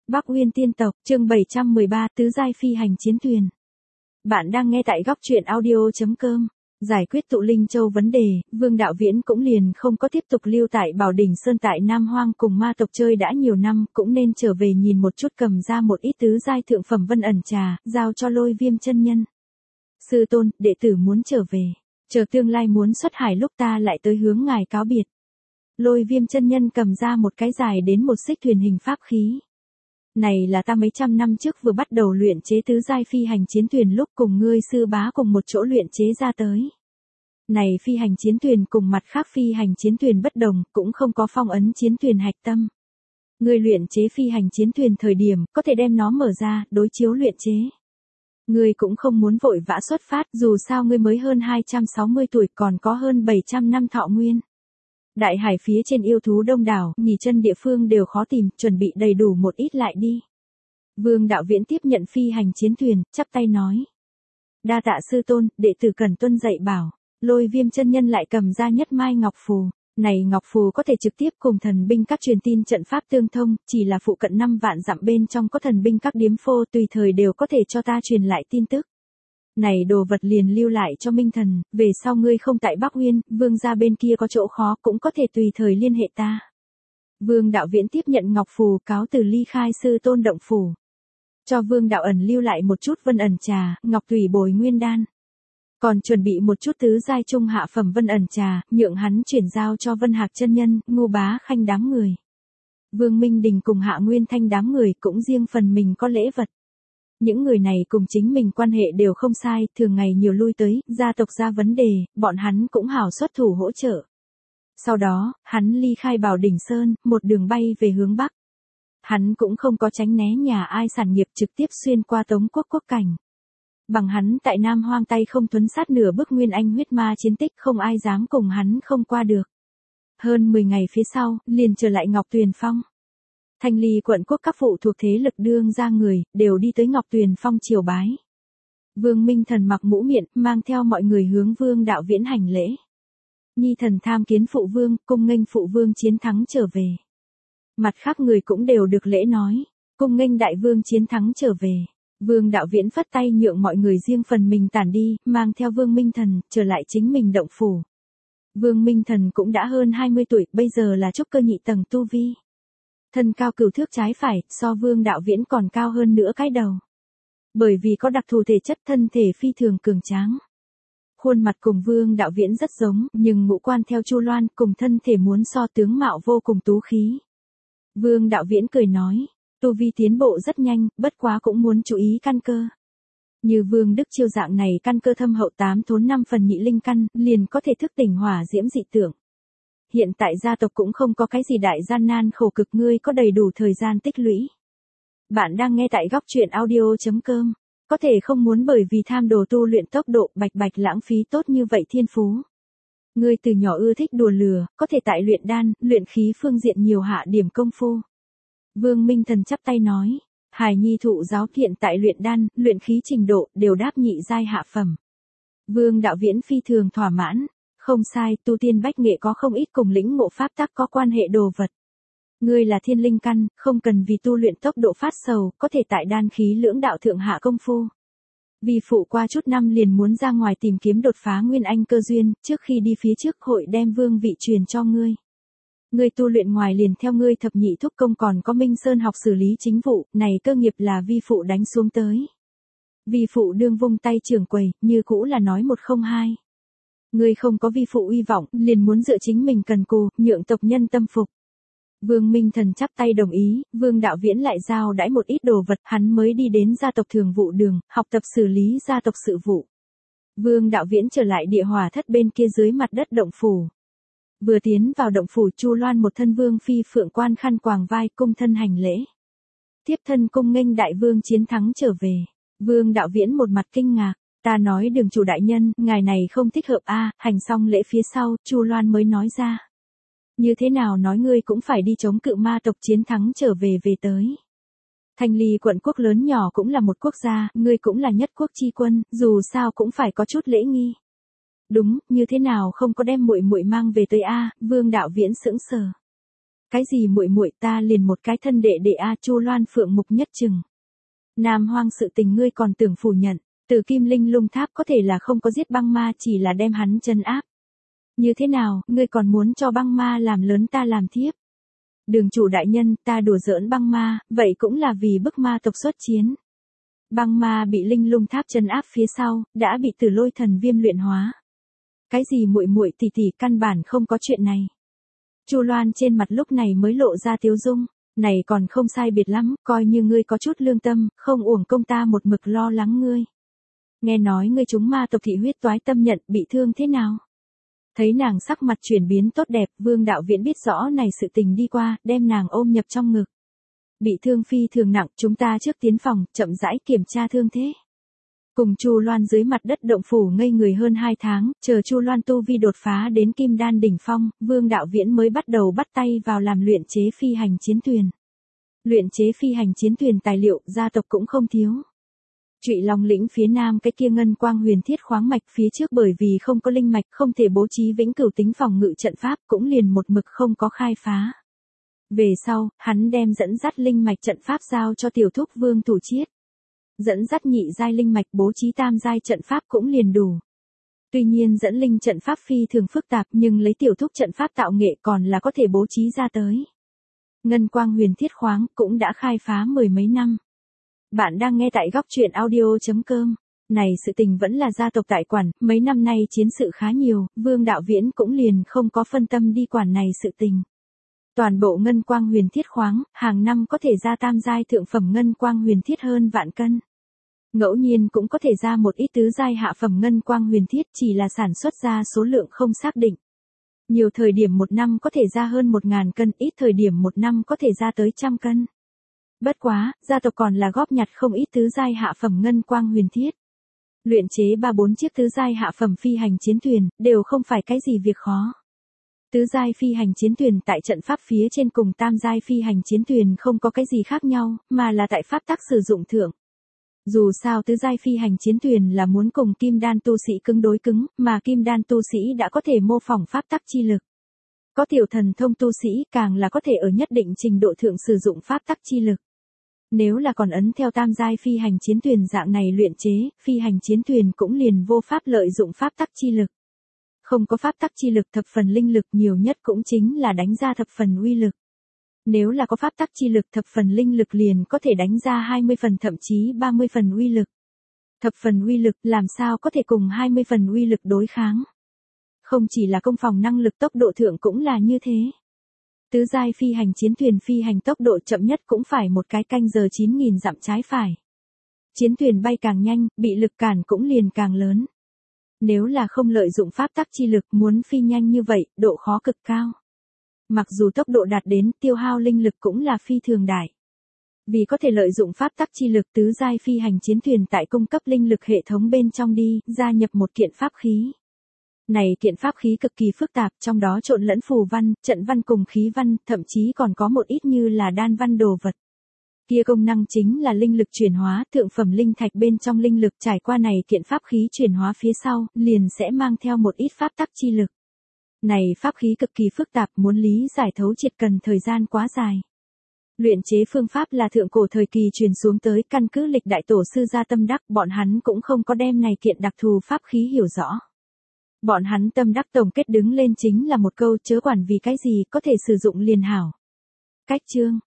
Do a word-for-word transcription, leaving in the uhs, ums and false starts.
Bắc Uyên tiên tộc, chương bảy trăm mười ba, tứ giai phi hành chiến thuyền. Bạn đang nghe tại góc truyện audio chấm com. Giải quyết tụ linh châu vấn đề, Vương Đạo Viễn cũng liền không có tiếp tục lưu tại Bảo Đỉnh Sơn tại Nam Hoang cùng ma tộc chơi đã nhiều năm, cũng nên trở về nhìn một chút, cầm ra một ít tứ giai thượng phẩm vân ẩn trà, giao cho Lôi Viêm chân nhân. Sư tôn, đệ tử muốn trở về, chờ tương lai muốn xuất hải lúc ta lại tới hướng ngài cáo biệt. Lôi Viêm chân nhân cầm ra một cái dài đến một xích thuyền hình pháp khí. Này là ta mấy trăm năm trước vừa bắt đầu luyện chế tứ giai phi hành chiến thuyền lúc cùng ngươi sư bá cùng một chỗ luyện chế ra tới. Này phi hành chiến thuyền cùng mặt khác phi hành chiến thuyền bất đồng, cũng không có phong ấn chiến thuyền hạch tâm. Ngươi luyện chế phi hành chiến thuyền thời điểm, có thể đem nó mở ra, đối chiếu luyện chế. Ngươi cũng không muốn vội vã xuất phát, dù sao ngươi mới hơn hai trăm sáu mươi tuổi, còn có hơn bảy trăm năm thọ nguyên. Đại hải phía trên yêu thú đông đảo, nghỉ chân địa phương đều khó tìm, chuẩn bị đầy đủ một ít lại đi. Vương Đạo Viễn tiếp nhận phi hành chiến thuyền, chắp tay nói. Đa tạ sư tôn, đệ tử cần tuân dạy bảo. Lôi Viêm chân nhân lại cầm ra nhất mai ngọc phù. Này ngọc phù có thể trực tiếp cùng thần binh các truyền tin trận pháp tương thông, chỉ là phụ cận năm vạn dặm bên trong có thần binh các điếm phô, tùy thời đều có thể cho ta truyền lại tin tức. Này đồ vật liền lưu lại cho Minh Thần, về sau ngươi không tại Bắc Uyên, Vương gia bên kia có chỗ khó cũng có thể tùy thời liên hệ ta. Vương Đạo Viễn tiếp nhận ngọc phù, cáo từ ly khai sư tôn động phủ. Cho Vương Đạo Ẩn lưu lại một chút vân ẩn trà, ngọc thủy bồi nguyên đan. Còn chuẩn bị một chút tứ giai trung hạ phẩm vân ẩn trà, nhượng hắn chuyển giao cho Vân Hạc chân nhân, Ngô Bá Khanh đám người. Vương Minh Đình cùng Hạ Nguyên Thanh đám người cũng riêng phần mình có lễ vật. Những người này cùng chính mình quan hệ đều không sai, thường ngày nhiều lui tới, gia tộc ra vấn đề, bọn hắn cũng hảo xuất thủ hỗ trợ. Sau đó, hắn ly khai Bảo Đỉnh Sơn, một đường bay về hướng Bắc. Hắn cũng không có tránh né nhà ai sản nghiệp, trực tiếp xuyên qua Tống Quốc quốc cảnh. Bằng hắn tại Nam Hoang tay không tuấn sát nửa bước nguyên anh huyết ma chiến tích, không ai dám cùng hắn không qua được. Hơn mười ngày phía sau, liền trở lại Ngọc Tuyền Phong. Thanh Ly quận quốc các phụ thuộc thế lực đương ra người, đều đi tới Ngọc Tuyền Phong triều bái. Vương Minh Thần mặc mũ miện, mang theo mọi người hướng Vương Đạo Viễn hành lễ. Nhi thần tham kiến phụ vương, cung nghênh phụ vương chiến thắng trở về. Mặt khác người cũng đều được lễ nói, cung nghênh đại vương chiến thắng trở về. Vương Đạo Viễn phất tay nhượng mọi người riêng phần mình tản đi, mang theo Vương Minh Thần, trở lại chính mình động phủ. Vương Minh Thần cũng đã hơn hai mươi tuổi, bây giờ là trúc cơ nhị tầng tu vi. Thân cao cửu thước trái phải, so Vương Đạo Viễn còn cao hơn nữa cái đầu. Bởi vì có đặc thù thể chất, thân thể phi thường cường tráng. Khuôn mặt cùng Vương Đạo Viễn rất giống, nhưng ngũ quan theo Chu Loan, cùng thân thể muốn so tướng mạo vô cùng tú khí. Vương Đạo Viễn cười nói, tu vi tiến bộ rất nhanh, bất quá cũng muốn chú ý căn cơ. Như Vương Đức Chiêu dạng này căn cơ thâm hậu tám thốn năm phần nhị linh căn, liền có thể thức tỉnh hỏa diễm dị tượng. Hiện tại gia tộc cũng không có cái gì đại gian nan khổ cực, ngươi có đầy đủ thời gian tích lũy. Bạn đang nghe tại góc truyện audio chấm com. Có thể không muốn bởi vì tham đồ tu luyện tốc độ bạch bạch lãng phí tốt như vậy thiên phú. Ngươi từ nhỏ ưa thích đùa lừa, có thể tại luyện đan, luyện khí phương diện nhiều hạ điểm công phu. Vương Minh Thần chắp tay nói, hài nhi thụ giáo hiện tại luyện đan, luyện khí trình độ đều đáp nhị giai hạ phẩm. Vương Đạo Viễn phi thường thỏa mãn. Không sai, tu tiên bách nghệ có không ít cùng lĩnh ngộ pháp tắc có quan hệ đồ vật. Ngươi là thiên linh căn, không cần vì tu luyện tốc độ phát sầu, có thể tại đan khí lưỡng đạo thượng hạ công phu. Vì phụ qua chút năm liền muốn ra ngoài tìm kiếm đột phá nguyên anh cơ duyên, trước khi đi phía trước hội đem vương vị truyền cho ngươi. Ngươi tu luyện ngoài liền theo ngươi thập nhị thúc công, còn có Minh Sơn học xử lý chính vụ, này cơ nghiệp là vi phụ đánh xuống tới. Vi phụ đương vung tay trưởng quầy, như cũ là nói một không hai. Ngươi không có vi phụ uy vọng, liền muốn dựa chính mình cần cù, nhượng tộc nhân tâm phục. Vương Minh Thần chắp tay đồng ý, Vương Đạo Viễn lại giao đãi một ít đồ vật, hắn mới đi đến gia tộc thường vụ đường, học tập xử lý gia tộc sự vụ. Vương Đạo Viễn trở lại địa hỏa thất bên kia dưới mặt đất động phủ. Vừa tiến vào động phủ, Chu Loan một thân vương phi phượng quan khăn quàng vai, cung thân hành lễ. Tiếp thân cung nghênh đại vương chiến thắng trở về. Vương Đạo Viễn một mặt kinh ngạc. Ta nói đường chủ đại nhân, ngài này không thích hợp a. À, hành xong lễ phía sau, Chu Loan mới nói ra. Như thế nào nói ngươi cũng phải đi chống cự ma tộc chiến thắng trở về về tới. Thanh Ly quận quốc lớn nhỏ cũng là một quốc gia, ngươi cũng là nhất quốc chi quân, dù sao cũng phải có chút lễ nghi. Đúng, như thế nào không có đem muội muội mang về tới a. À, Vương Đạo Viễn sững sờ. Cái gì muội muội, ta liền một cái thân đệ đệ a, Chu Loan Phượng mục nhất trừng. Nam Hoang sự tình ngươi còn tưởng phủ nhận, từ Kim Linh Lung Tháp có thể là không có giết băng ma, chỉ là đem hắn trấn áp. Như thế nào, ngươi còn muốn cho băng ma làm lớn ta làm thiếp? Đường chủ đại nhân, ta đùa giỡn băng ma, vậy cũng là vì bức ma tộc xuất chiến. Băng ma bị Linh Lung Tháp trấn áp phía sau, đã bị Tử Lôi Thần Viêm luyện hóa. Cái gì muội muội tỷ tỷ, căn bản không có chuyện này. Chu Loan trên mặt lúc này mới lộ ra tiếu dung, này còn không sai biệt lắm, coi như ngươi có chút lương tâm, không uổng công ta một mực lo lắng ngươi. Nghe nói ngươi trúng ma tộc thị huyết toái tâm nhận, bị thương thế nào? Thấy nàng sắc mặt chuyển biến tốt đẹp, Vương Đạo Viễn biết rõ này sự tình đi qua, đem nàng ôm nhập trong ngực. Bị thương phi thường nặng, chúng ta trước tiến phòng, chậm rãi kiểm tra thương thế. Cùng Chu Loan dưới mặt đất động phủ ngây người hơn hai tháng, chờ Chu Loan tu vi đột phá đến Kim Đan đỉnh phong, Vương Đạo Viễn mới bắt đầu bắt tay vào làm luyện chế phi hành chiến thuyền. Luyện chế phi hành chiến thuyền tài liệu, gia tộc cũng không thiếu. Trụy Long lĩnh phía nam cái kia ngân quang huyền thiết khoáng mạch phía trước bởi vì không có linh mạch, không thể bố trí vĩnh cửu tính phòng ngự trận pháp, cũng liền một mực không có khai phá. Về sau, hắn đem dẫn dắt linh mạch trận pháp giao cho tiểu thúc Vương Thủ Chiết. Dẫn dắt nhị giai linh mạch bố trí tam giai trận pháp cũng liền đủ. Tuy nhiên dẫn linh trận pháp phi thường phức tạp, nhưng lấy tiểu thúc trận pháp tạo nghệ còn là có thể bố trí ra tới. Ngân quang huyền thiết khoáng cũng đã khai phá mười mấy năm. Bạn đang nghe tại góc truyện audio chấm com. Này sự tình vẫn là gia tộc tại quản, mấy năm nay chiến sự khá nhiều, Vương Đạo Viễn cũng liền không có phân tâm đi quản này sự tình. Toàn bộ ngân quang huyền thiết khoáng, hàng năm có thể ra tam giai thượng phẩm ngân quang huyền thiết hơn vạn cân. Ngẫu nhiên cũng có thể ra một ít tứ giai hạ phẩm ngân quang huyền thiết, chỉ là sản xuất ra số lượng không xác định. Nhiều thời điểm một năm có thể ra hơn một ngàn cân, ít thời điểm một năm có thể ra tới trăm cân. Bất quá, gia tộc còn là góp nhặt không ít tứ giai hạ phẩm ngân quang huyền thiết. Luyện chế ba bốn chiếc tứ giai hạ phẩm phi hành chiến thuyền, đều không phải cái gì việc khó. Tứ giai phi hành chiến thuyền tại trận pháp phía trên cùng tam giai phi hành chiến thuyền không có cái gì khác nhau, mà là tại pháp tắc sử dụng thượng. Dù sao tứ giai phi hành chiến thuyền là muốn cùng kim đan tu sĩ cứng đối cứng, mà kim đan tu sĩ đã có thể mô phỏng pháp tắc chi lực. Có tiểu thần thông tu sĩ càng là có thể ở nhất định trình độ thượng sử dụng pháp tắc chi lực. Nếu là còn ấn theo tam giai phi hành chiến thuyền dạng này luyện chế, phi hành chiến thuyền cũng liền vô pháp lợi dụng pháp tắc chi lực. Không có pháp tắc chi lực, thập phần linh lực, nhiều nhất cũng chính là đánh ra thập phần uy lực. Nếu là có pháp tắc chi lực, thập phần linh lực liền có thể đánh ra hai mươi phần thậm chí ba mươi phần uy lực. Thập phần uy lực làm sao có thể cùng hai mươi phần uy lực đối kháng. Không chỉ là công phòng năng lực, tốc độ thượng cũng là như thế. Tứ giai phi hành chiến thuyền phi hành tốc độ chậm nhất cũng phải một cái canh giờ chín nghìn dặm trái phải. Chiến thuyền bay càng nhanh, bị lực cản cũng liền càng lớn. Nếu là không lợi dụng pháp tắc chi lực, muốn phi nhanh như vậy, độ khó cực cao. Mặc dù tốc độ đạt đến, tiêu hao linh lực cũng là phi thường đại. Vì có thể lợi dụng pháp tắc chi lực, tứ giai phi hành chiến thuyền tại cung cấp linh lực hệ thống bên trong đi, gia nhập một kiện pháp khí. Này kiện pháp khí cực kỳ phức tạp, trong đó trộn lẫn phù văn, trận văn cùng khí văn, thậm chí còn có một ít như là đan văn đồ vật. Kia công năng chính là linh lực chuyển hóa, thượng phẩm linh thạch bên trong linh lực trải qua này kiện pháp khí chuyển hóa phía sau, liền sẽ mang theo một ít pháp tắc chi lực. Này pháp khí cực kỳ phức tạp, muốn lý giải thấu triệt cần thời gian quá dài. Luyện chế phương pháp là thượng cổ thời kỳ truyền xuống tới, căn cứ lịch đại tổ sư gia tâm đắc, bọn hắn cũng không có đem này kiện đặc thù pháp khí hiểu rõ. Bọn hắn tâm đắc tổng kết đứng lên chính là một câu, chớ quản vì cái gì, có thể sử dụng liền hảo. Cách chương,